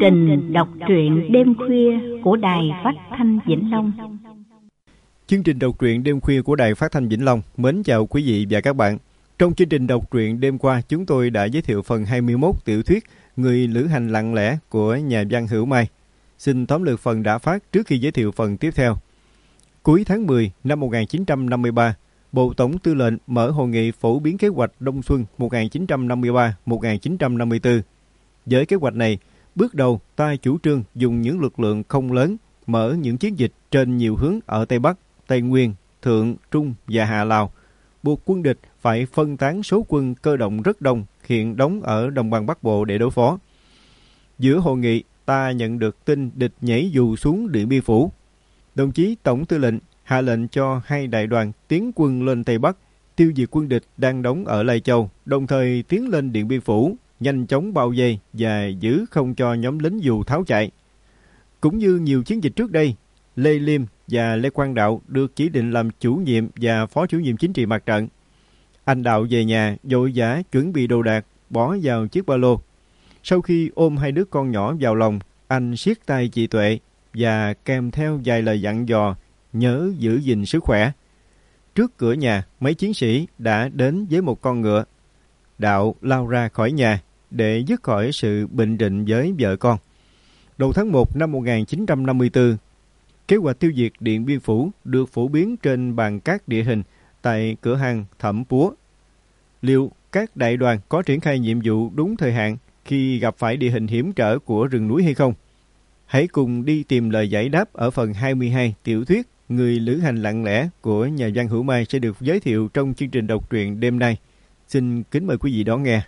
trình đọc truyện đêm khuya của Đài Phát thanh Vĩnh Long. Chương trình đọc truyện đêm khuya của Đài Phát thanh Vĩnh Long mến chào quý vị và các bạn. Trong chương trình đọc truyện đêm qua, chúng tôi đã giới thiệu phần 21 tiểu thuyết Người lữ hành lặng lẽ của nhà văn Hữu Mai. Xin tóm lược phần đã phát trước khi giới thiệu phần tiếp theo. Cuối tháng 10 năm 1953, Bộ Tổng Tư lệnh mở hội nghị phổ biến kế hoạch Đông Xuân 1953-1954. Với kế hoạch này, bước đầu ta chủ trương dùng những lực lượng không lớn mở những chiến dịch trên nhiều hướng ở Tây Bắc, Tây Nguyên, Thượng, Trung và Hạ Lào, buộc quân địch phải phân tán số quân cơ động rất đông hiện đóng ở đồng bằng Bắc Bộ để đối phó. Giữa hội nghị, ta nhận được tin địch nhảy dù xuống Điện Biên Phủ. Đồng chí Tổng Tư lệnh hạ lệnh cho 2 đại đoàn tiến quân lên Tây Bắc, tiêu diệt quân địch đang đóng ở Lai Châu, đồng thời tiến lên Điện Biên Phủ, nhanh chóng bao vây và giữ không cho nhóm lính dù tháo chạy. Cũng như nhiều chiến dịch trước đây, Lê Liêm và Lê Quang Đạo được chỉ định làm chủ nhiệm và phó chủ nhiệm chính trị mặt trận. Anh Đạo về nhà vội vã chuẩn bị đồ đạc, bỏ vào chiếc ba lô. Sau khi ôm 2 đứa con nhỏ vào lòng, anh siết tay chị Tuệ và kèm theo vài lời dặn dò nhớ giữ gìn sức khỏe. Trước cửa nhà, mấy chiến sĩ đã đến với một con ngựa. Đạo lao ra khỏi nhà để dứt khỏi sự bệnh định với vợ con. Đầu tháng 1 năm 1954, kế hoạch tiêu diệt Điện Biên Phủ được phổ biến trên bàn cát địa hình tại cửa hàng Thẩm Púa. Liệu các đại đoàn có triển khai nhiệm vụ đúng thời hạn khi gặp phải địa hình hiểm trở của rừng núi hay không? Hãy cùng đi tìm lời giải đáp ở phần 22 tiểu thuyết Người lữ hành lặng lẽ của nhà văn Hữu Mai sẽ được giới thiệu trong chương trình đọc truyện đêm nay. Xin kính mời quý vị đón nghe.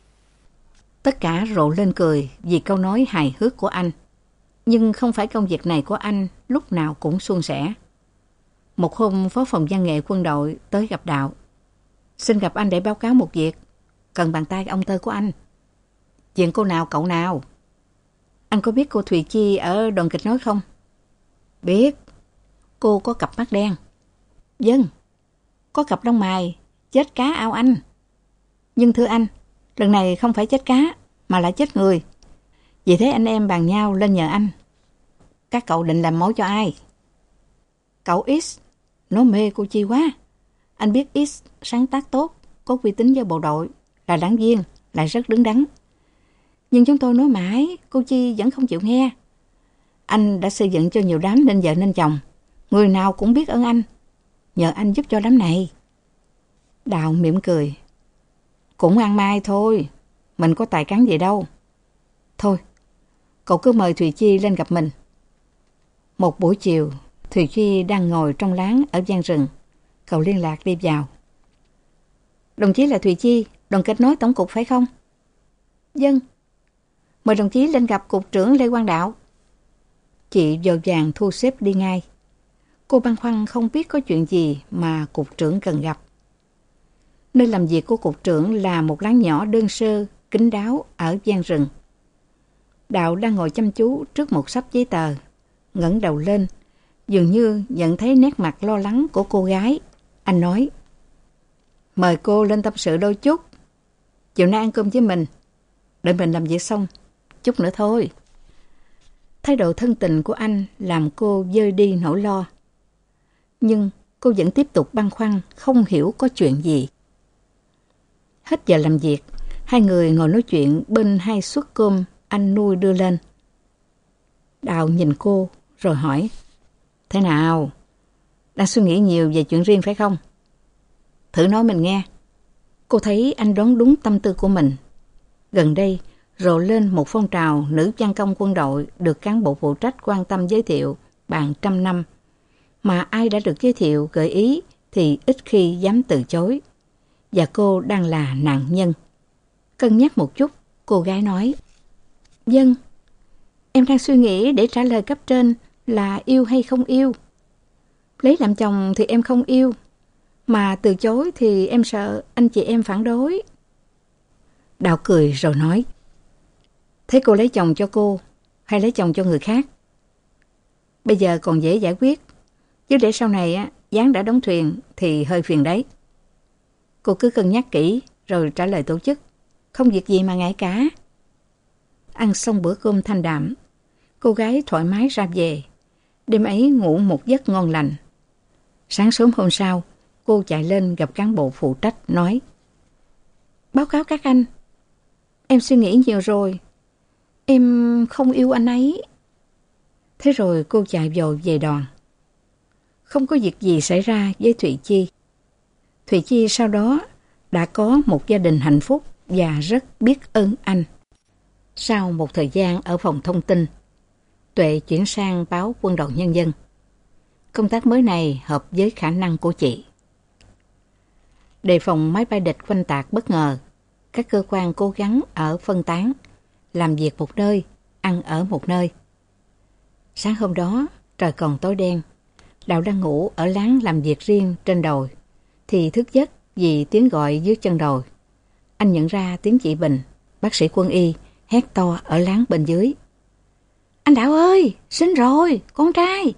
Tất cả rộ lên cười vì câu nói hài hước của anh. Nhưng không phải công việc này của anh lúc nào cũng suôn sẻ. Một hôm, phó phòng văn nghệ quân đội tới gặp Đạo. Xin gặp anh để báo cáo một việc. Cần bàn tay ông Tơ của anh. Chuyện cô nào cậu nào? Anh có biết cô Thùy Chi ở đoàn kịch nói không? Biết. Cô có cặp mắt đen. Vâng. Có cặp lông mày. Chết cá ao anh. Nhưng thưa anh, lần này không phải chết cá, mà là chết người. Vì thế anh em bàn nhau lên nhờ anh. Các cậu định làm mối cho ai? Cậu X, nó mê cô Chi quá. Anh biết X sáng tác tốt, có uy tín với bộ đội, là đảng viên, lại rất đứng đắn. Nhưng chúng tôi nói mãi, cô Chi vẫn không chịu nghe. Anh đã xây dựng cho nhiều đám nên vợ nên chồng. Người nào cũng biết ơn anh. Nhờ anh giúp cho đám này. Đạo mỉm cười. Cũng ăn mai thôi. Mình có tài cán gì đâu. Thôi, cậu cứ mời Thùy Chi lên gặp mình. Một buổi chiều, Thùy Chi đang ngồi trong láng ở gian rừng. Cậu liên lạc đi vào. Đồng chí là Thùy Chi, đoàn kết nối tổng cục phải không? Vâng. Mời đồng chí lên gặp cục trưởng Lê Quang Đạo. Chị vội vàng thu xếp đi ngay. Cô băn khoăn không biết có chuyện gì mà cục trưởng cần gặp. Nơi làm việc của cục trưởng là một láng nhỏ đơn sơ, kín đáo ở gian rừng. Đạo đang ngồi chăm chú trước một xấp giấy tờ, ngẩng đầu lên, dường như nhận thấy nét mặt lo lắng của cô gái. Anh nói, mời cô lên tâm sự đôi chút. Chiều nay ăn cơm với mình, đợi mình làm việc xong, chút nữa thôi. Thái độ thân tình của anh làm cô vơi đi nỗi lo. Nhưng cô vẫn tiếp tục băn khoăn, không hiểu có chuyện gì. Hết giờ làm việc, hai người ngồi nói chuyện bên 2 suất cơm anh nuôi đưa lên. Đạo nhìn cô rồi hỏi, thế nào? Đang suy nghĩ nhiều về chuyện riêng phải không? Thử nói mình nghe. Cô thấy anh đoán đúng tâm tư của mình. Gần đây, rộ lên một phong trào nữ văn công quân đội được cán bộ phụ trách quan tâm giới thiệu bàn trăm năm. Mà ai đã được giới thiệu gợi ý thì ít khi dám từ chối. Và cô đang là nạn nhân. Cân nhắc một chút, cô gái nói, vâng, em đang suy nghĩ để trả lời cấp trên là yêu hay không yêu. Lấy làm chồng thì em không yêu, mà từ chối thì em sợ anh chị em phản đối. Đạo cười rồi nói, thế cô lấy chồng cho cô hay lấy chồng cho người khác? Bây giờ còn dễ giải quyết, chứ để sau này gián đã đóng thuyền thì hơi phiền đấy. Cô cứ cân nhắc kỹ rồi trả lời tổ chức. Không việc gì mà ngại cả. Ăn xong bữa cơm thanh đạm, cô gái thoải mái ra về. Đêm ấy ngủ một giấc ngon lành. Sáng sớm hôm sau, cô chạy lên gặp cán bộ phụ trách nói: báo cáo các anh, em suy nghĩ nhiều rồi. Em không yêu anh ấy. Thế rồi cô chạy vội về đoàn. Không có việc gì xảy ra với Thụy Chi. Thụy Chi sau đó đã có một gia đình hạnh phúc và rất biết ơn anh. Sau một thời gian ở phòng thông tin, Tuệ chuyển sang báo Quân đội Nhân dân. Công tác mới này hợp với khả năng của chị. Đề phòng máy bay địch oanh tạc bất ngờ, các cơ quan cố gắng ở phân tán, làm việc một nơi, ăn ở một nơi. Sáng hôm đó, trời còn tối đen. Đào đang ngủ ở lán làm việc riêng trên đồi, thì thức giấc vì tiếng gọi dưới chân đồi. Anh nhận ra tiếng chị Bình, bác sĩ quân y, hét to ở lán bên dưới: anh Đạo ơi, sinh rồi, con trai!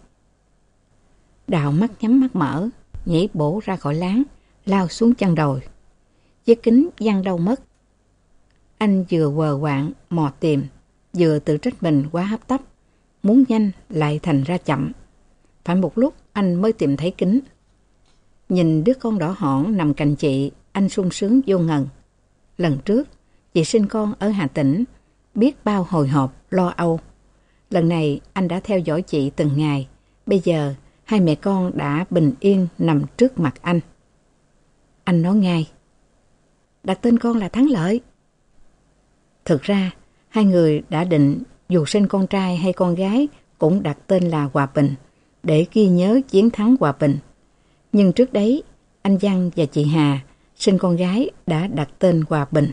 Đạo mắt nhắm mắt mở, nhảy bổ ra khỏi lán, lao xuống chân đồi. Chiếc kính văng đâu mất. Anh vừa quờ quạng mò tìm, vừa tự trách mình quá hấp tấp, muốn nhanh lại thành ra chậm. Phải một lúc anh mới tìm thấy kính. Nhìn đứa con đỏ hỏn nằm cạnh chị, anh sung sướng vô ngần. Lần trước, chị sinh con ở Hà Tĩnh, biết bao hồi hộp, lo âu. Lần này anh đã theo dõi chị từng ngày. Bây giờ, hai mẹ con đã bình yên nằm trước mặt anh. Anh nói ngay: đặt tên con là Thắng Lợi. Thực ra, hai người đã định dù sinh con trai hay con gái cũng đặt tên là Hòa Bình, để ghi nhớ chiến thắng hòa bình. Nhưng trước đấy, anh Văn và chị Hà sinh con gái đã đặt tên Hòa Bình.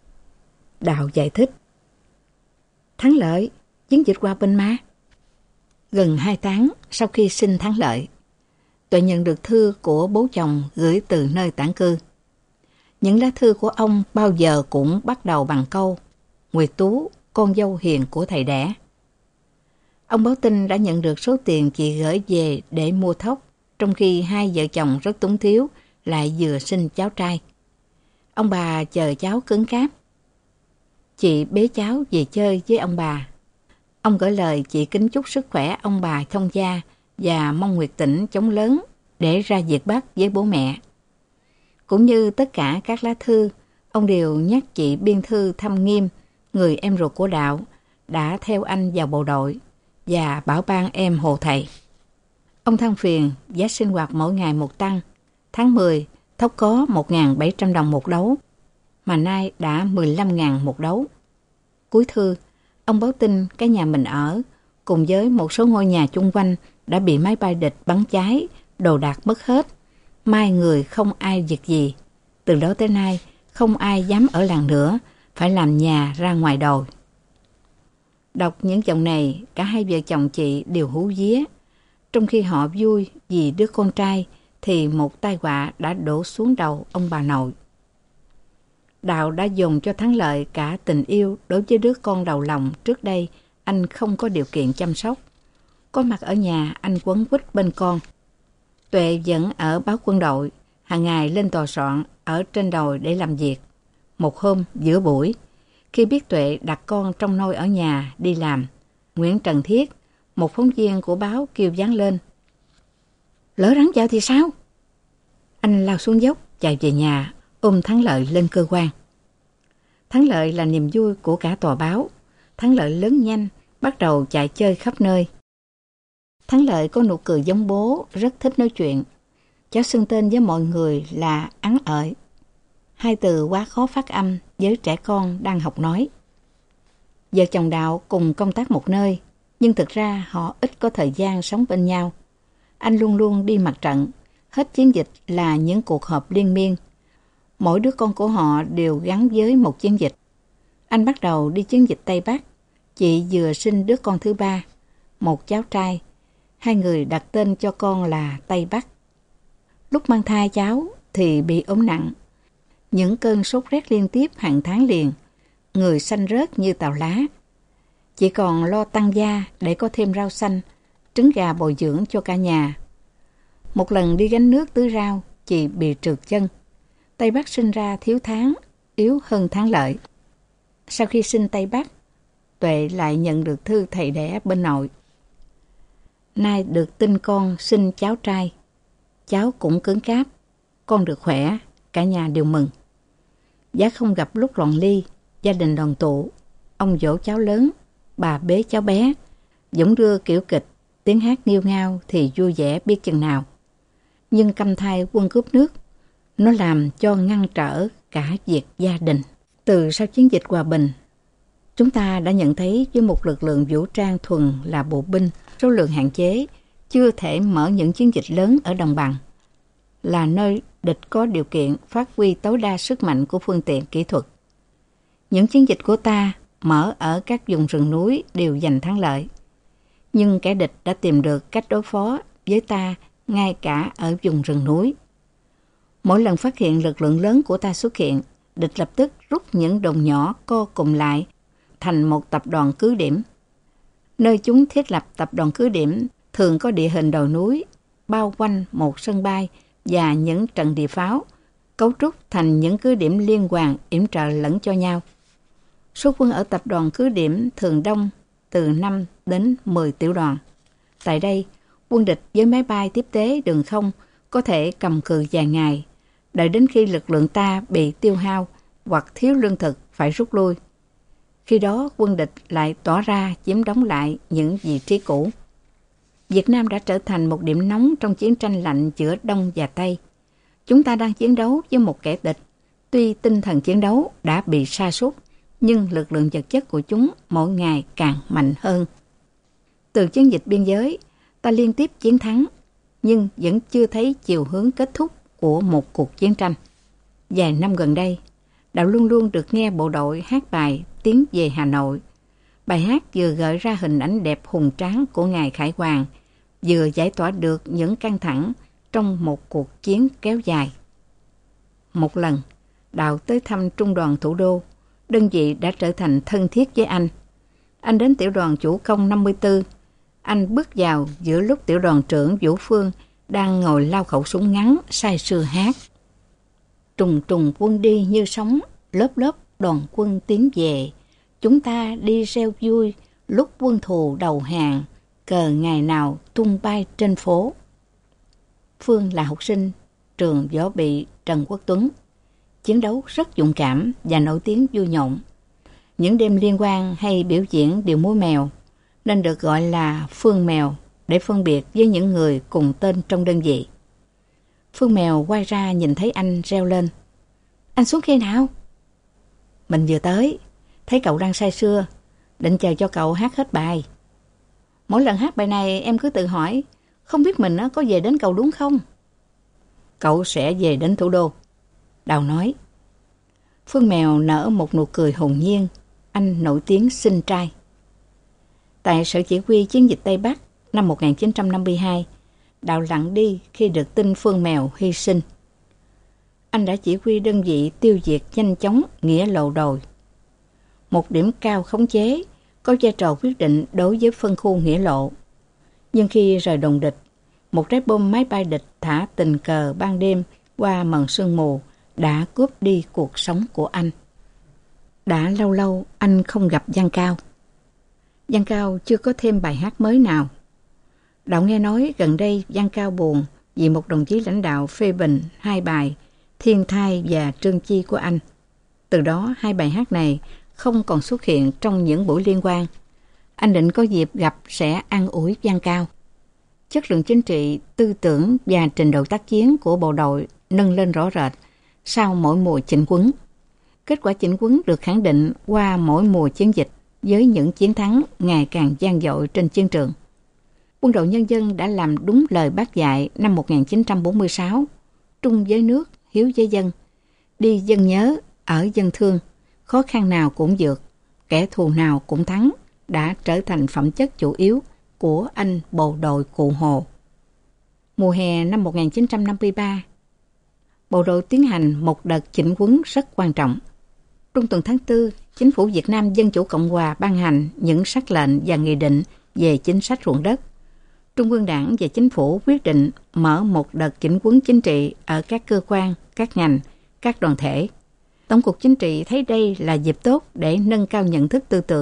Đạo giải thích: Thắng Lợi, chiến dịch hòa bình mà. Gần 2 tháng sau khi sinh Thắng Lợi, Tuệ nhận được thư của bố chồng gửi từ nơi tản cư. Những lá thư của ông bao giờ cũng bắt đầu bằng câu: Nguyệt Tú, con dâu hiền của thầy đẻ. Ông báo tin đã nhận được số tiền chị gửi về để mua thóc, trong khi hai vợ chồng rất túng thiếu, lại vừa sinh cháu trai. Ông bà chờ cháu cứng cáp. Chị bế cháu về chơi với ông bà. Ông gửi lời chị kính chúc sức khỏe ông bà thông gia và mong Nguyệt Tĩnh chống lớn để ra Việt Bắc với bố mẹ. Cũng như tất cả các lá thư, ông đều nhắc chị biên thư Thâm Nghiêm, người em ruột của Đạo, đã theo anh vào bộ đội và bảo ban em hồ thầy. Ông than phiền giá sinh hoạt mỗi ngày một tăng. Tháng 10, thóc có 1.700 đồng một đấu, mà nay đã 15.000 một đấu. Cuối thư, ông báo tin cái nhà mình ở, cùng với một số ngôi nhà chung quanh đã bị máy bay địch bắn cháy, đồ đạc mất hết. Mai người không ai việc gì. Từ đó tới nay, không ai dám ở làng nữa, phải làm nhà ra ngoài đồi. Đọc những dòng này, cả hai vợ chồng chị đều hú vía. Trong khi họ vui vì đứa con trai, thì một tai họa đã đổ xuống đầu ông bà nội. Đạo đã dồn cho Thắng Lợi cả tình yêu đối với đứa con đầu lòng trước đây anh không có điều kiện chăm sóc. Có mặt ở nhà, anh quấn quýt bên con. Tuệ vẫn ở báo Quân đội, hàng ngày lên tòa soạn ở trên đồi để làm việc. Một hôm giữa buổi, khi biết Tuệ đặt con trong nôi ở nhà đi làm, Nguyễn Trần Thiết, một phóng viên của báo, kêu vang lên: Lỡ rắn vào thì sao? Anh lao xuống dốc, chạy về nhà, ôm Thắng Lợi lên cơ quan. Thắng Lợi là niềm vui của cả tòa báo. Thắng Lợi lớn nhanh, bắt đầu chạy chơi khắp nơi. Thắng Lợi có nụ cười giống bố, rất thích nói chuyện. Cháu xưng tên với mọi người là Ắn Ợi. Hai từ quá khó phát âm với trẻ con đang học nói. Vợ chồng Đạo cùng công tác một nơi, nhưng thực ra họ ít có thời gian sống bên nhau. Anh luôn luôn đi mặt trận, hết chiến dịch là những cuộc họp liên miên. Mỗi đứa con của họ đều gắn với một chiến dịch. Anh bắt đầu đi chiến dịch Tây Bắc. Chị vừa sinh đứa con thứ 3, một cháu trai. Hai người đặt tên cho con là Tây Bắc. Lúc mang thai cháu thì bị ốm nặng. Những cơn sốt rét liên tiếp hàng tháng liền, người xanh rớt như tàu lá. Chị còn lo tăng gia để có thêm rau xanh, trứng gà bồi dưỡng cho cả nhà. Một lần đi gánh nước tưới rau, chị bị trượt chân. Tây Bắc sinh ra thiếu tháng, yếu hơn Thắng Lợi. Sau khi sinh Tây Bắc, Tuệ lại nhận được thư thầy đẻ bên nội. Nay được tin con sinh cháu trai. Cháu cũng cứng cáp. Con được khỏe, cả nhà đều mừng. Giá không gặp lúc loạn ly, gia đình đoàn tụ. Ông dỗ cháu lớn, bà bế cháu bé. Dũng đưa kiểu kịch, tiếng hát nghêu ngao thì vui vẻ biết chừng nào. Nhưng căm thai quân cướp nước, nó làm cho ngăn trở cả việc gia đình. Từ sau chiến dịch hòa bình, chúng ta đã nhận thấy với một lực lượng vũ trang thuần là bộ binh, số lượng hạn chế, chưa thể mở những chiến dịch lớn ở đồng bằng, là nơi địch có điều kiện phát huy tối đa sức mạnh của phương tiện kỹ thuật. Những chiến dịch của ta mở ở các vùng rừng núi đều giành thắng lợi. Nhưng kẻ địch đã tìm được cách đối phó với ta ngay cả ở vùng rừng núi. Mỗi lần phát hiện lực lượng lớn của ta xuất hiện, địch lập tức rút những đồn nhỏ co cụm lại thành một tập đoàn cứ điểm. Nơi chúng thiết lập tập đoàn cứ điểm thường có địa hình đồi núi, bao quanh một sân bay và những trận địa pháo, cấu trúc thành những cứ điểm liên hoàn yểm trợ lẫn cho nhau. Số quân ở tập đoàn cứ điểm thường đông, từ 5 đến 10 tiểu đoàn. Tại đây, quân địch với máy bay tiếp tế đường không có thể cầm cự vài ngày, đợi đến khi lực lượng ta bị tiêu hao hoặc thiếu lương thực phải rút lui. Khi đó, quân địch lại tỏ ra chiếm đóng lại những vị trí cũ. Việt Nam đã trở thành một điểm nóng trong chiến tranh lạnh giữa Đông và Tây. Chúng ta đang chiến đấu với một kẻ địch. Tuy tinh thần chiến đấu đã bị sa sút, nhưng lực lượng vật chất của chúng mỗi ngày càng mạnh hơn. Từ chiến dịch biên giới, ta liên tiếp chiến thắng, nhưng vẫn chưa thấy chiều hướng kết thúc của một cuộc chiến tranh. Vài năm gần đây, Đạo luôn luôn được nghe bộ đội hát bài Tiến về Hà Nội. Bài hát vừa gợi ra hình ảnh đẹp hùng tráng của ngài Khải Hoàn, vừa giải tỏa được những căng thẳng trong một cuộc chiến kéo dài. Một lần, Đạo tới thăm trung đoàn thủ đô, đơn vị đã trở thành thân thiết với anh. Anh đến tiểu đoàn chủ công 54. Anh bước vào giữa lúc tiểu đoàn trưởng Vũ Phương đang ngồi lao khẩu súng ngắn say sưa hát. Trùng trùng quân đi như sóng, lớp lớp đoàn quân tiến về. Chúng ta đi reo vui, lúc quân thù đầu hàng, cờ ngày nào tung bay trên phố. Phương là học sinh trường võ bị Trần Quốc Tuấn. Chiến đấu rất dũng cảm và nổi tiếng vui nhộn. Những đêm liên hoan hay biểu diễn điệu múa mèo, nên được gọi là Phương Mèo để phân biệt với những người cùng tên trong đơn vị. Phương Mèo quay ra nhìn thấy anh reo lên: "Anh xuống khi nào?" "Mình vừa tới, thấy cậu đang say sưa, định chờ cho cậu hát hết bài." "Mỗi lần hát bài này em cứ tự hỏi, không biết mình có về đến cầu đúng không?" "Cậu sẽ về đến thủ đô," Đào nói. Phương Mèo nở một nụ cười hồn nhiên. Anh nổi tiếng xinh trai. Tại Sở Chỉ huy Chiến dịch Tây Bắc năm 1952, Đào lặng đi khi được tin Phương Mèo hy sinh. Anh đã chỉ huy đơn vị tiêu diệt nhanh chóng nghĩa lộ đồi. Một điểm cao khống chế, có vai trò quyết định đối với phân khu nghĩa lộ. Nhưng khi rời đồn địch, một trái bom máy bay địch thả tình cờ ban đêm qua màn sương mù đã cướp đi cuộc sống của anh. Đã lâu lâu anh không gặp Văn Cao. Văn Cao chưa có thêm bài hát mới nào. Đạo nghe nói gần đây Văn Cao buồn vì một đồng chí lãnh đạo phê bình hai bài Thiên Thai và Trương Chi của anh. Từ đó hai bài hát này không còn xuất hiện trong những buổi liên hoan. Anh định có dịp gặp sẽ an ủi Văn Cao. Chất lượng chính trị, tư tưởng và trình độ tác chiến của bộ đội nâng lên rõ rệt sau mỗi mùa chỉnh quân. Kết quả chỉnh quân được khẳng định qua mỗi mùa chiến dịch với những chiến thắng ngày càng vang dội trên chiến trường. Quân đội Nhân dân đã làm đúng lời Bác dạy năm 1946, trung với nước, hiếu với dân, đi dân nhớ, ở dân thương, khó khăn nào cũng vượt, kẻ thù nào cũng thắng, đã trở thành phẩm chất chủ yếu của anh bộ đội Cụ Hồ. Mùa hè năm 1953, bộ đội tiến hành một đợt chỉnh quân rất quan trọng. Trung tuần tháng 4, Chính phủ Việt Nam Dân Chủ Cộng Hòa ban hành những sắc lệnh và nghị định về chính sách ruộng đất. Trung ương Đảng và Chính phủ quyết định mở một đợt chỉnh quân chính trị ở các cơ quan, các ngành, các đoàn thể. Tổng cục Chính trị thấy đây là dịp tốt để nâng cao nhận thức tư tưởng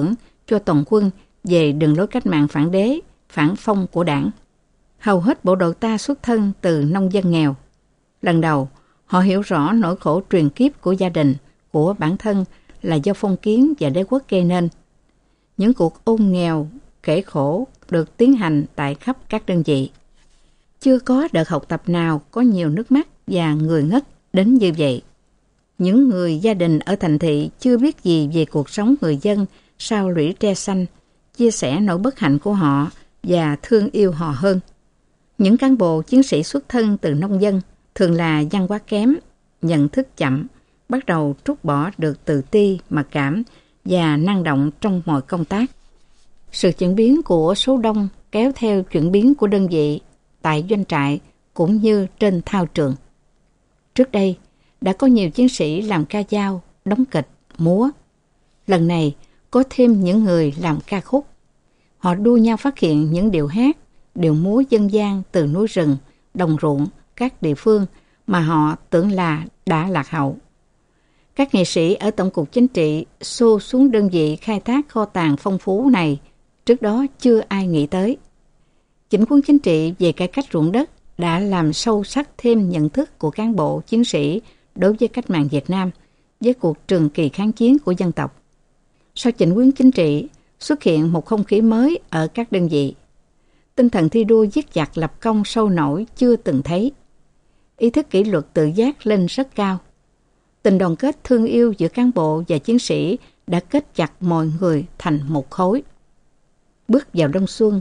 cho toàn quân về đường lối cách mạng phản đế, phản phong của đảng. Hầu hết bộ đội ta xuất thân từ nông dân nghèo. Lần đầu, họ hiểu rõ nỗi khổ truyền kiếp của gia đình, của bản thân là do phong kiến và đế quốc gây nên. Những cuộc ôn nghèo, kể khổ được tiến hành tại khắp các đơn vị. Chưa có đợt học tập nào có nhiều nước mắt và người ngất đến như vậy. Những người gia đình ở thành thị chưa biết gì về cuộc sống người dân sau lũy tre xanh, chia sẻ nỗi bất hạnh của họ và thương yêu họ hơn. Những cán bộ chiến sĩ xuất thân từ nông dân thường là văn hóa kém, nhận thức chậm, bắt đầu trút bỏ được tự ti, mặc cảm và năng động trong mọi công tác. Sự chuyển biến của số đông kéo theo chuyển biến của đơn vị tại doanh trại cũng như trên thao trường. Trước đây, đã có nhiều chiến sĩ làm ca dao, đóng kịch, múa. Lần này, có thêm những người làm ca khúc. Họ đua nhau phát hiện những điệu hát, điệu múa dân gian từ núi rừng, đồng ruộng, các địa phương mà họ tưởng là đã lạc hậu. Các nghệ sĩ ở Tổng cục Chính trị xô xuống đơn vị khai thác kho tàng phong phú này, trước đó chưa ai nghĩ tới. Chỉnh quân chính trị về cải cách ruộng đất đã làm sâu sắc thêm nhận thức của cán bộ chiến sĩ đối với cách mạng Việt Nam, với cuộc trường kỳ kháng chiến của dân tộc. Sau chỉnh quân chính trị, xuất hiện một không khí mới ở các đơn vị. Tinh thần thi đua giết giặc lập công sôi nổi chưa từng thấy. Ý thức kỷ luật tự giác lên rất cao. Tình đoàn kết thương yêu giữa cán bộ và chiến sĩ đã kết chặt mọi người thành một khối. Bước vào đông xuân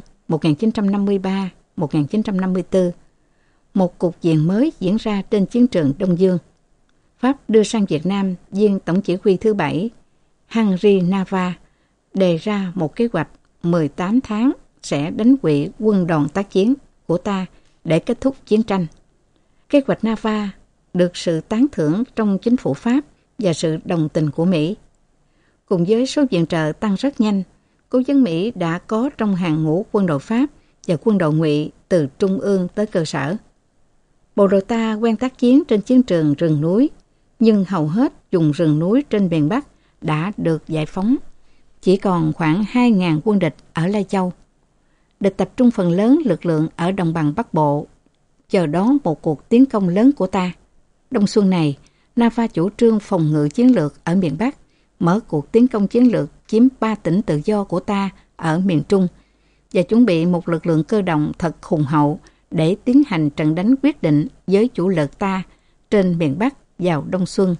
1953-1954, một cục diện mới diễn ra trên chiến trường Đông Dương. Pháp đưa sang Việt Nam viên tổng chỉ huy thứ 7, Henry Nava, đề ra một kế hoạch 18 tháng sẽ đánh quỵ quân đoàn tác chiến của ta để kết thúc chiến tranh. Kế hoạch Nava được sự tán thưởng trong chính phủ Pháp và sự đồng tình của Mỹ. Cùng với số viện trợ tăng rất nhanh, cố vấn Mỹ đã có trong hàng ngũ quân đội Pháp và quân đội Ngụy từ trung ương tới cơ sở. Bộ đội ta quen tác chiến trên chiến trường rừng núi, nhưng hầu hết vùng rừng núi trên miền Bắc đã được giải phóng. Chỉ còn khoảng 2.000 quân địch ở Lai Châu. Địch tập trung phần lớn lực lượng ở đồng bằng Bắc Bộ, chờ đón một cuộc tiến công lớn của ta. Đông xuân này, Nava chủ trương phòng ngự chiến lược ở miền Bắc, mở cuộc tiến công chiến lược chiếm 3 tỉnh tự do của ta ở miền Trung và chuẩn bị một lực lượng cơ động thật hùng hậu để tiến hành trận đánh quyết định với chủ lực ta trên miền Bắc vào đông xuân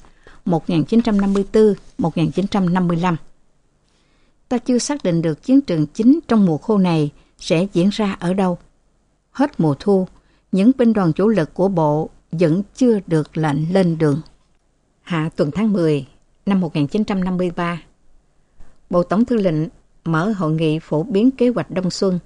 1954-1955. Ta chưa xác định được chiến trường chính trong mùa khô này sẽ diễn ra ở đâu. Hết mùa thu, những binh đoàn chủ lực của bộ vẫn chưa được lệnh lên đường. Hạ tuần tháng 10 năm 1953, Bộ Tổng Thư lệnh mở hội nghị phổ biến kế hoạch đông xuân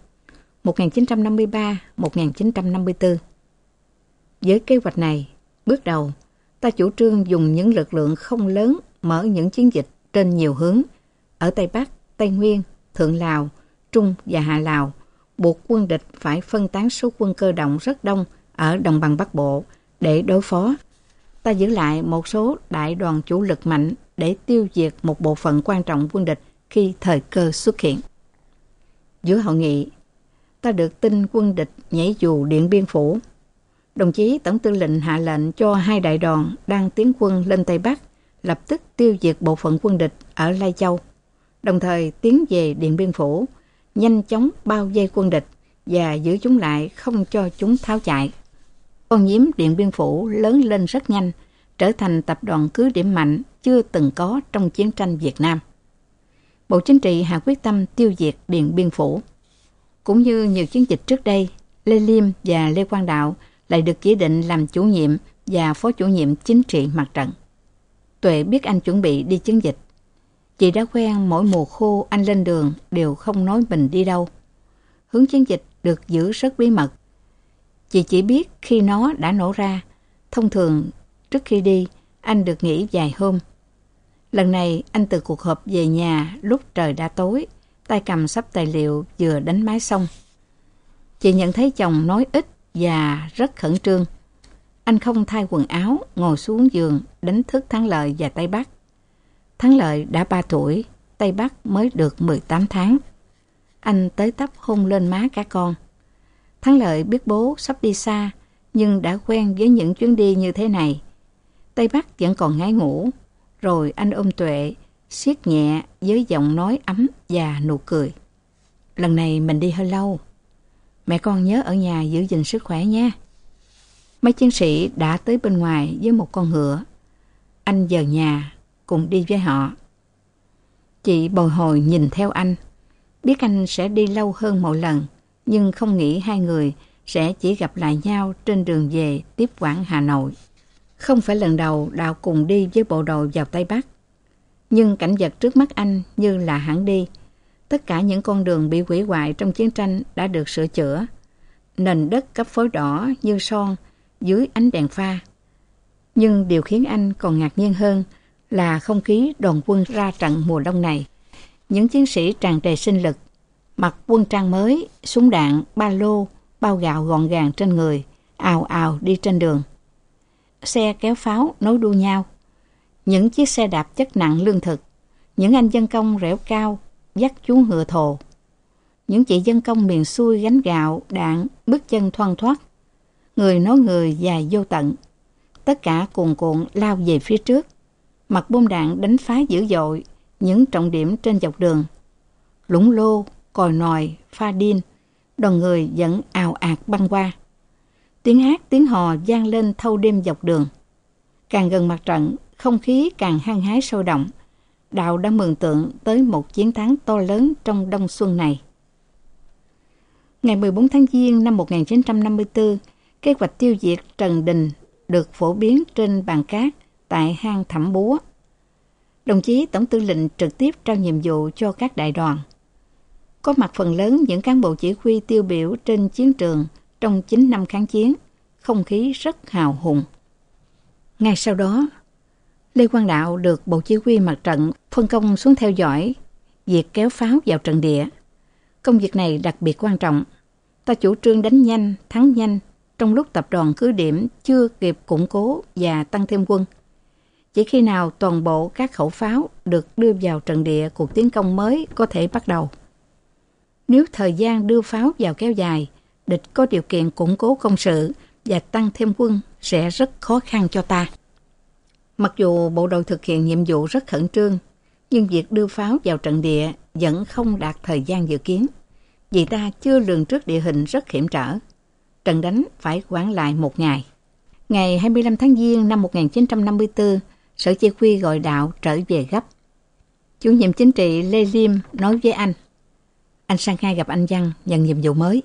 1953-1954. Với kế hoạch này, bước đầu, ta chủ trương dùng những lực lượng không lớn mở những chiến dịch trên nhiều hướng ở Tây Bắc, Tây Nguyên, Thượng Lào, Trung và Hạ Lào, buộc quân địch phải phân tán số quân cơ động rất đông ở đồng bằng Bắc Bộ để đối phó. Ta giữ lại một số đại đoàn chủ lực mạnh để tiêu diệt một bộ phận quan trọng quân địch khi thời cơ xuất hiện. Giữa hội nghị, ta được tin quân địch nhảy dù Điện Biên Phủ. Đồng chí Tổng Tư lệnh hạ lệnh cho 2 đại đoàn đang tiến quân lên Tây Bắc lập tức tiêu diệt bộ phận quân địch ở Lai Châu, đồng thời tiến về Điện Biên Phủ, nhanh chóng bao vây quân địch và giữ chúng lại không cho chúng tháo chạy. Con nhiễm Điện Biên Phủ lớn lên rất nhanh, trở thành tập đoàn cứ điểm mạnh chưa từng có trong chiến tranh Việt Nam. Bộ Chính trị hạ quyết tâm tiêu diệt Điện Biên Phủ. Cũng như nhiều chiến dịch trước đây, Lê Liêm và Lê Quang Đạo lại được chỉ định làm chủ nhiệm và phó chủ nhiệm chính trị mặt trận. Tuệ biết anh chuẩn bị đi chiến dịch. Chị đã quen mỗi mùa khô anh lên đường đều không nói mình đi đâu. Hướng chiến dịch được giữ rất bí mật. Chị chỉ biết khi nó đã nổ ra. Thông thường, trước khi đi, anh được nghỉ vài hôm. Lần này, anh từ cuộc họp về nhà lúc trời đã tối, tay cầm sắp tài liệu vừa đánh máy xong. Chị nhận thấy chồng nói ít và rất khẩn trương. Anh không thay quần áo, ngồi xuống giường đánh thức Thắng Lợi và Tây Bắc. Thắng Lợi đã 3 tuổi, Tây Bắc mới được 18 tháng. Anh tới tấp hôn lên má cả con. Thắng Lợi biết bố sắp đi xa, nhưng đã quen với những chuyến đi như thế này. Tây Bắc vẫn còn ngái ngủ, rồi anh ôm Tuệ, siết nhẹ với giọng nói ấm và nụ cười. Lần này mình đi hơi lâu. Mẹ con nhớ ở nhà giữ gìn sức khỏe nha. Mấy chiến sĩ đã tới bên ngoài với một con ngựa. Anh về nhà cùng đi với họ. Chị bồi hồi nhìn theo anh, biết anh sẽ đi lâu hơn mỗi lần, nhưng không nghĩ hai người sẽ chỉ gặp lại nhau trên đường về tiếp quản Hà Nội. Không phải lần đầu Đào cùng đi với bộ đội vào Tây Bắc, nhưng cảnh vật trước mắt anh như là hẳn đi. Tất cả những con đường bị hủy hoại trong chiến tranh đã được sửa chữa. Nền đất cấp phối đỏ như son dưới ánh đèn pha. Nhưng điều khiến anh còn ngạc nhiên hơn là không khí đoàn quân ra trận mùa đông này. Những chiến sĩ tràn trề sinh lực, mặc quân trang mới, súng đạn, ba lô, bao gạo gọn gàng trên người, ào ào đi trên đường. Xe kéo pháo nối đuôi nhau. Những chiếc xe đạp chất nặng lương thực. Những anh dân công rẻo cao dắt chú ngựa thồ. Những chị dân công miền xuôi gánh gạo, đạn, bước chân thoăn thoắt. Người nói người dài vô tận. Tất cả cuồn cuộn lao về phía trước. Mặt bom đạn đánh phá dữ dội những trọng điểm trên dọc đường. Lũng lô, còi nòi, pha đin, đoàn người vẫn ào ạt băng qua. Tiếng hát, tiếng hò vang lên thâu đêm dọc đường. Càng gần mặt trận, không khí càng hăng hái sôi động. Đào đã mường tượng tới một chiến thắng to lớn trong đông xuân này. Ngày 14 tháng Giêng năm 1954, kế hoạch tiêu diệt Trần Đình được phổ biến trên bàn cát tại hang Thẩm Búa. Đồng chí Tổng tư lệnh trực tiếp trao nhiệm vụ cho các đại đoàn. Có mặt phần lớn những cán bộ chỉ huy tiêu biểu trên chiến trường trong 9 năm kháng chiến, không khí rất hào hùng. Ngay sau đó, Lê Quang Đạo được Bộ Chỉ huy Mặt trận phân công xuống theo dõi việc kéo pháo vào trận địa. Công việc này đặc biệt quan trọng. Ta chủ trương đánh nhanh, thắng nhanh trong lúc tập đoàn cứ điểm chưa kịp củng cố và tăng thêm quân. Chỉ khi nào toàn bộ các khẩu pháo được đưa vào trận địa, cuộc tiến công mới có thể bắt đầu. Nếu thời gian đưa pháo vào kéo dài, địch có điều kiện củng cố công sự và tăng thêm quân sẽ rất khó khăn cho ta. Mặc dù bộ đội thực hiện nhiệm vụ rất khẩn trương, nhưng việc đưa pháo vào trận địa vẫn không đạt thời gian dự kiến, vì ta chưa lường trước địa hình rất hiểm trở. Trận đánh phải hoãn lại một ngày. Ngày 25 tháng Giêng năm 1954, Sở Chỉ huy gọi Đạo trở về gấp. Chủ nhiệm chính trị Lê Liêm nói với anh sang ngay gặp anh Văn nhận nhiệm vụ mới.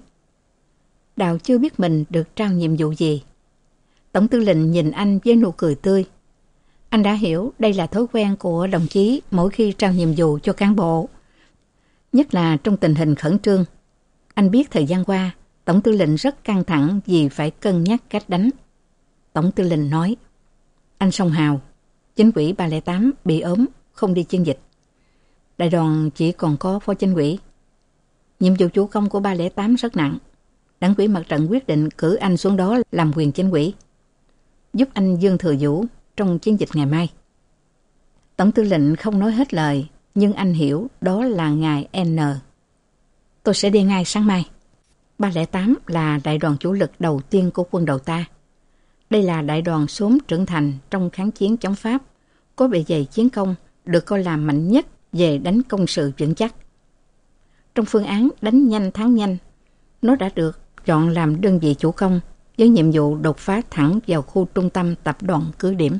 Đạo chưa biết mình được trao nhiệm vụ gì. Tổng tư lệnh nhìn anh với nụ cười tươi. Anh đã hiểu đây là thói quen của đồng chí mỗi khi trao nhiệm vụ cho cán bộ, nhất là trong tình hình khẩn trương. Anh biết thời gian qua, Tổng tư lệnh rất căng thẳng vì phải cân nhắc cách đánh. Tổng tư lệnh nói, anh Song Hào, chính ủy 308 bị ốm, không đi chiến dịch. Đại đoàn chỉ còn có phó chính ủy. Nhiệm vụ chủ công của 308 rất nặng. Đảng ủy Mặt trận quyết định cử anh xuống đó làm quyền chính ủy, giúp anh Dương Thừa Vũ trong chiến dịch ngày mai. Tổng tư lệnh không nói hết lời, nhưng anh hiểu đó là ngài N. Tôi sẽ đi ngay sáng mai. 308 là đại đoàn chủ lực đầu tiên của quân đội ta. Đây là đại đoàn sớm trưởng thành trong kháng chiến chống Pháp, có bề dày chiến công, được coi là mạnh nhất về đánh công sự vững chắc. Trong phương án đánh nhanh thắng nhanh, nó đã được chọn làm đơn vị chủ công với nhiệm vụ đột phá thẳng vào khu trung tâm tập đoàn cứ điểm.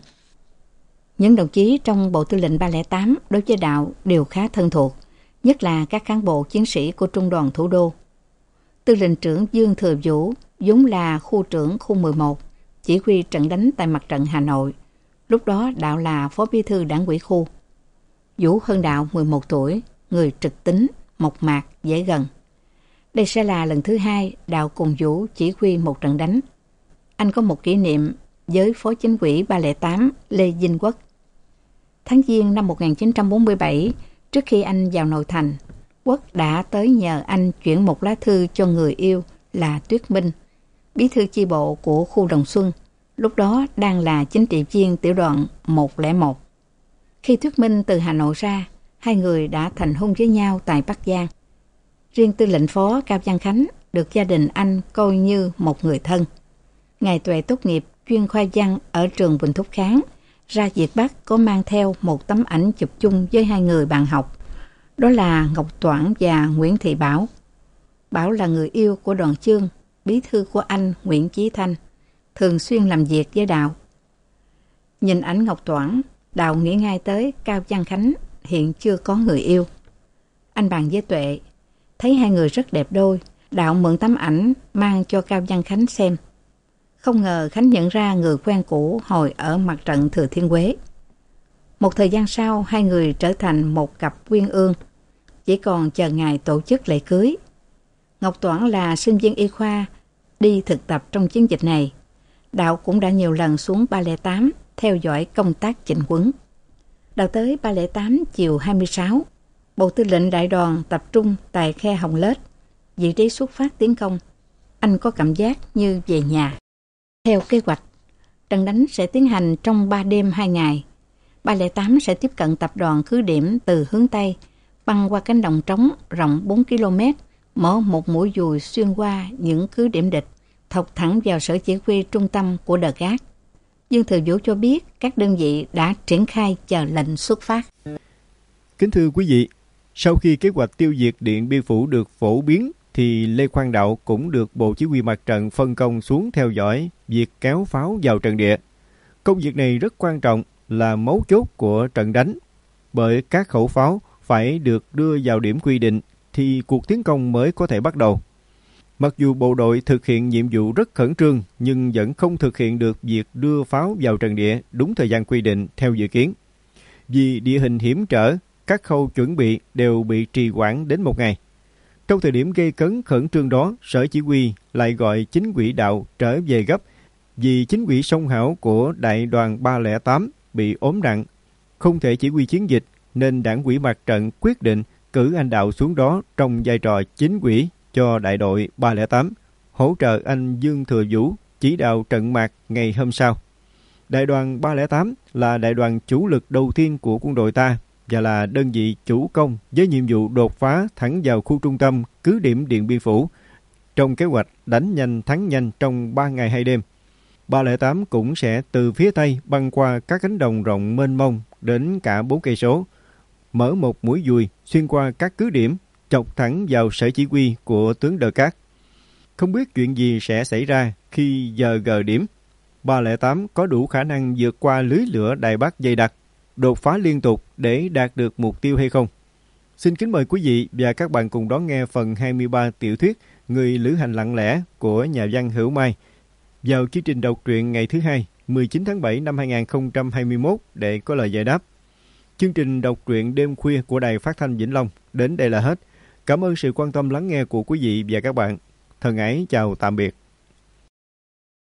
Những đồng chí trong Bộ Tư lệnh 308 đối với Đạo đều khá thân thuộc, nhất là các cán bộ chiến sĩ của Trung đoàn Thủ đô. Tư lệnh trưởng Dương Thừa Vũ vốn là khu trưởng khu 11, chỉ huy trận đánh tại mặt trận Hà Nội. Lúc đó Đạo là phó bí thư đảng ủy khu. Vũ hơn Đạo 11 tuổi, người trực tính, mộc mạc, dễ gần. Đây sẽ là lần thứ 2 Đạo cùng Vũ chỉ huy một trận đánh. Anh có một kỷ niệm với phó chính ủy 308 Lê Vinh Quốc. Tháng Giêng năm 1947, trước khi anh vào nội thành, Quốc đã tới nhờ anh chuyển một lá thư cho người yêu là Tuyết Minh, bí thư chi bộ của khu Đồng Xuân, lúc đó đang là chính trị viên tiểu đoàn 101. Khi Tuyết Minh từ Hà Nội ra, hai người đã thành hôn với nhau tại Bắc Giang. Riêng tư lệnh phó Cao Văn Khánh được gia đình anh coi như một người thân. Ngày Tuệ tốt nghiệp chuyên khoa văn ở trường Huỳnh Thúc Kháng, ra Việt Bắc có mang theo một tấm ảnh chụp chung với hai người bạn học. Đó là Ngọc Toản và Nguyễn Thị Bảo. Bảo là người yêu của Đoàn Chương, bí thư của anh Nguyễn Chí Thanh, thường xuyên làm việc với Đạo. Nhìn ảnh Ngọc Toản, Đạo nghĩ ngay tới Cao Văn Khánh hiện chưa có người yêu. Anh bàn với Tuệ, thấy hai người rất đẹp đôi, Đạo mượn tấm ảnh mang cho Cao Văn Khánh xem. Không ngờ Khánh nhận ra người quen cũ hồi ở mặt trận Thừa Thiên Huế. Một thời gian sau, hai người trở thành một cặp uyên ương, chỉ còn chờ ngày tổ chức lễ cưới. Ngọc Toản là sinh viên y khoa, đi thực tập trong chiến dịch này. Đạo cũng đã nhiều lần xuống 308 theo dõi công tác chỉnh huấn. Đạo tới 308 chiều 26, Bộ Tư lệnh Đại đoàn tập trung tại khe Hồng Lết, vị trí xuất phát tiến công. Anh có cảm giác như về nhà. Theo kế hoạch, trận đánh sẽ tiến hành trong 3 đêm 2 ngày. 308 sẽ tiếp cận tập đoàn cứ điểm từ hướng Tây, băng qua cánh đồng trống rộng 4 km, mở một mũi dùi xuyên qua những cứ điểm địch, thọc thẳng vào sở chỉ huy trung tâm của đờ gác. Dương Thừa Vũ cho biết các đơn vị đã triển khai chờ lệnh xuất phát. Kính thưa quý vị, sau khi kế hoạch tiêu diệt Điện Biên Phủ được phổ biến, thì Lê Quang Đạo cũng được Bộ Chỉ huy Mặt trận phân công xuống theo dõi việc kéo pháo vào trận địa. Công việc này rất quan trọng, là mấu chốt của trận đánh, bởi các khẩu pháo phải được đưa vào điểm quy định thì cuộc tiến công mới có thể bắt đầu. Mặc dù bộ đội thực hiện nhiệm vụ rất khẩn trương, nhưng vẫn không thực hiện được việc đưa pháo vào trận địa đúng thời gian quy định theo dự kiến. Vì địa hình hiểm trở, các khâu chuẩn bị đều bị trì hoãn đến 1 ngày. Trong thời điểm gây cấn khẩn trương đó, Sở Chỉ huy lại gọi chính ủy Đạo trở về gấp, vì chính ủy Sông Hảo của Đại đoàn 308 bị ốm nặng, không thể chỉ huy chiến dịch, nên Đảng ủy Mặt trận quyết định cử anh Đạo xuống đó trong vai trò chính ủy cho đại đội 308, hỗ trợ anh Dương Thừa Vũ chỉ đạo trận mạc ngày hôm sau. Đại đoàn 308 là đại đoàn chủ lực đầu tiên của quân đội ta và là đơn vị chủ công với nhiệm vụ đột phá thẳng vào khu trung tâm cứ điểm Điện Biên Phủ trong kế hoạch đánh nhanh thắng nhanh trong 3 ngày 2 đêm. 308 cũng sẽ từ phía Tây băng qua các cánh đồng rộng mênh mông đến cả 4 cây số, mở một mũi dùi xuyên qua các cứ điểm, chọc thẳng vào sở chỉ huy của tướng Đờ Cát. Không biết chuyện gì sẽ xảy ra khi giờ gờ điểm. 308 có đủ khả năng vượt qua lưới lửa Đài Bắc dày đặc, đột phá liên tục để đạt được mục tiêu hay không? Xin kính mời quý vị và các bạn cùng đón nghe phần 23 tiểu thuyết Người lữ hành lặng lẽ của nhà văn Hữu Mai vào chương trình đọc truyện ngày thứ Hai, 19 tháng 7 năm 2021 để có lời giải đáp. Chương trình đọc truyện đêm khuya của Đài Phát thanh Vĩnh Long đến đây là hết. Cảm ơn sự quan tâm lắng nghe của quý vị và các bạn. Thân ái chào tạm biệt.